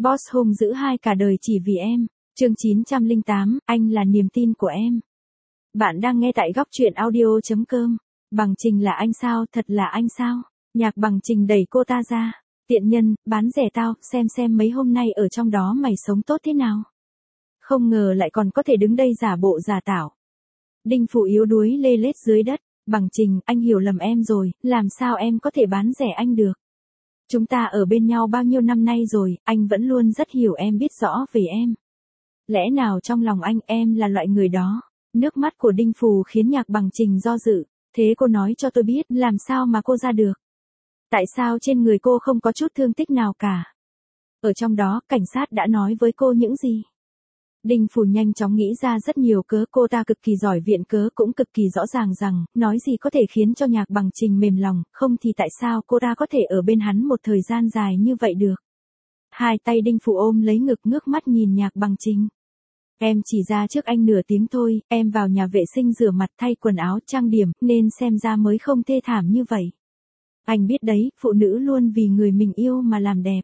Boss hung dữ hai cả đời chỉ vì em. Chương 908, anh là niềm tin của em. Bạn đang nghe tại góc truyện audio.com. Bằng Trình là anh sao, thật là anh sao? Nhạc Bằng Trình đẩy cô ta ra. Tiện nhân, bán rẻ tao, xem mấy hôm nay ở trong đó mày sống tốt thế nào? Không ngờ lại còn có thể đứng đây giả bộ giả tảo. Đinh Phủ yếu đuối lê lết dưới đất. Bằng Trình, anh hiểu lầm em rồi, làm sao em có thể bán rẻ anh được? Chúng ta ở bên nhau bao nhiêu năm nay rồi, anh vẫn luôn rất hiểu em, biết rõ về em. Lẽ nào trong lòng anh em là loại người đó? Nước mắt của Đinh Phủ khiến Nhạc Bằng Trình do dự. Thế cô nói cho tôi biết, làm sao mà cô ra được? Tại sao trên người cô không có chút thương tích nào cả? Ở trong đó, cảnh sát đã nói với cô những gì? Đinh Phủ nhanh chóng nghĩ ra rất nhiều cớ, cô ta cực kỳ giỏi viện cớ, cũng cực kỳ rõ ràng rằng, nói gì có thể khiến cho Nhạc Bằng Trình mềm lòng, không thì tại sao cô ta có thể ở bên hắn một thời gian dài như vậy được. Hai tay Đinh Phủ ôm lấy ngực, ngước mắt nhìn Nhạc Bằng Trình. Em chỉ ra trước anh nửa tiếng thôi, em vào nhà vệ sinh rửa mặt, thay quần áo, trang điểm, nên xem ra mới không thê thảm như vậy. Anh biết đấy, phụ nữ luôn vì người mình yêu mà làm đẹp.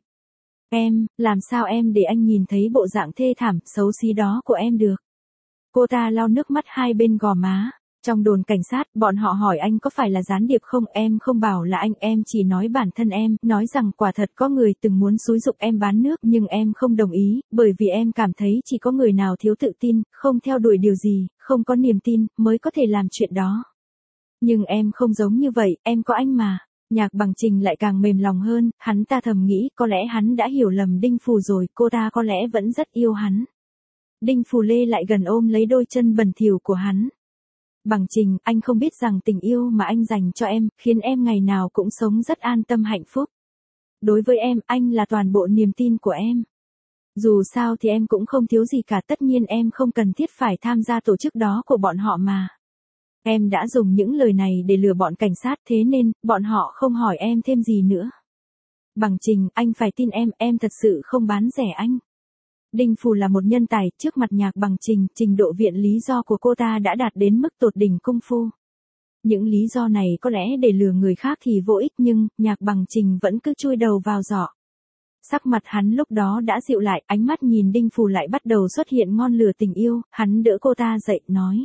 Làm sao em để anh nhìn thấy bộ dạng thê thảm, xấu xí đó của em được? Cô ta lau nước mắt hai bên gò má. Trong đồn cảnh sát, bọn họ hỏi anh có phải là gián điệp không, em không bảo là anh, em chỉ nói bản thân em, nói rằng quả thật có người từng muốn xúi giục em bán nước, nhưng em không đồng ý, bởi vì em cảm thấy chỉ có người nào thiếu tự tin, không theo đuổi điều gì, không có niềm tin, mới có thể làm chuyện đó. Nhưng em không giống như vậy, em có anh mà. Nhạc Bằng Trình lại càng mềm lòng hơn, hắn ta thầm nghĩ, có lẽ hắn đã hiểu lầm Đinh Phủ rồi, cô ta có lẽ vẫn rất yêu hắn. Đinh Phủ lê lại gần ôm lấy đôi chân bẩn thỉu của hắn. Bằng Trình, anh không biết rằng tình yêu mà anh dành cho em, khiến em ngày nào cũng sống rất an tâm hạnh phúc. Đối với em, anh là toàn bộ niềm tin của em. Dù sao thì em cũng không thiếu gì cả, tất nhiên em không cần thiết phải tham gia tổ chức đó của bọn họ mà. Em đã dùng những lời này để lừa bọn cảnh sát, thế nên, bọn họ không hỏi em thêm gì nữa. Bằng Trình, anh phải tin em thật sự không bán rẻ anh. Đinh Phủ là một nhân tài, trước mặt Nhạc Bằng Trình, trình độ viện lý do của cô ta đã đạt đến mức tột đỉnh công phu. Những lý do này có lẽ để lừa người khác thì vô ích, nhưng, Nhạc Bằng Trình vẫn cứ chui đầu vào giỏ. Sắc mặt hắn lúc đó đã dịu lại, ánh mắt nhìn Đinh Phủ lại bắt đầu xuất hiện ngọn lửa tình yêu, hắn đỡ cô ta dậy, nói.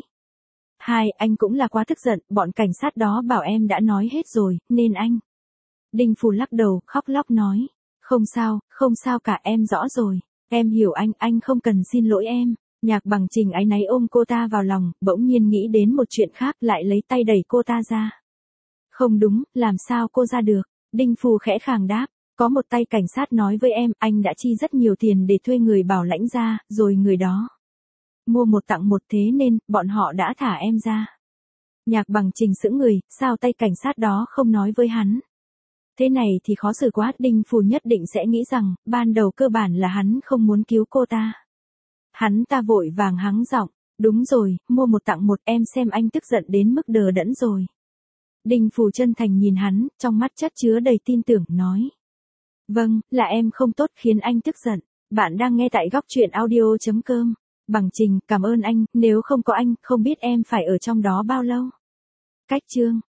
Anh cũng là quá tức giận, bọn cảnh sát đó bảo em đã nói hết rồi, nên anh. Đinh Phủ lắc đầu, khóc lóc nói. Không sao cả, em rõ rồi. Em hiểu anh không cần xin lỗi em. Nhạc Bằng Trình áy náy ôm cô ta vào lòng, bỗng nhiên nghĩ đến một chuyện khác, lại lấy tay đẩy cô ta ra. Không đúng, làm sao cô ra được? Đinh Phủ khẽ khàng đáp. Có một tay cảnh sát nói với em, anh đã chi rất nhiều tiền để thuê người bảo lãnh ra, rồi người đó mua một tặng một, thế nên, bọn họ đã thả em ra. Nhạc Bằng Trình sững người, sao tay cảnh sát đó không nói với hắn? Thế này thì khó xử quá, Đinh Phủ nhất định sẽ nghĩ rằng, ban đầu cơ bản là hắn không muốn cứu cô ta. Hắn ta vội vàng hắng giọng, đúng rồi, mua một tặng một, em xem anh tức giận đến mức đờ đẫn rồi. Đinh Phủ chân thành nhìn hắn, trong mắt chất chứa đầy tin tưởng, nói. Vâng, là em không tốt khiến anh tức giận. Bạn đang nghe tại góc truyện audio.com. Bằng Trình, cảm ơn anh, nếu không có anh, không biết em phải ở trong đó bao lâu. Cách chương